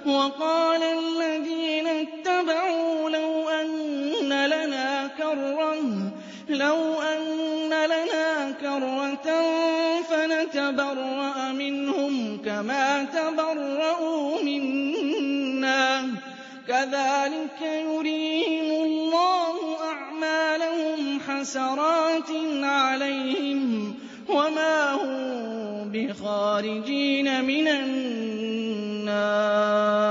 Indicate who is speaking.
Speaker 1: وَقَالَ الَّذِينَ اتَّبَعُوا لَوْ أَنَّ لَنَا كَرَّةً فَنَتَبَرَّأَ مِنْهُمْ كَمَا تَبَرَّءُوا مِنَّا ۗ كَذَٰلِكَ يُرِيهِمُ اللَّهُ أَعْمَالَهُمْ حَسَرَاتٍ عَلَيْهِمْ وَمَا هُم بِخَارِجِينَ مِنَ النَّارِ.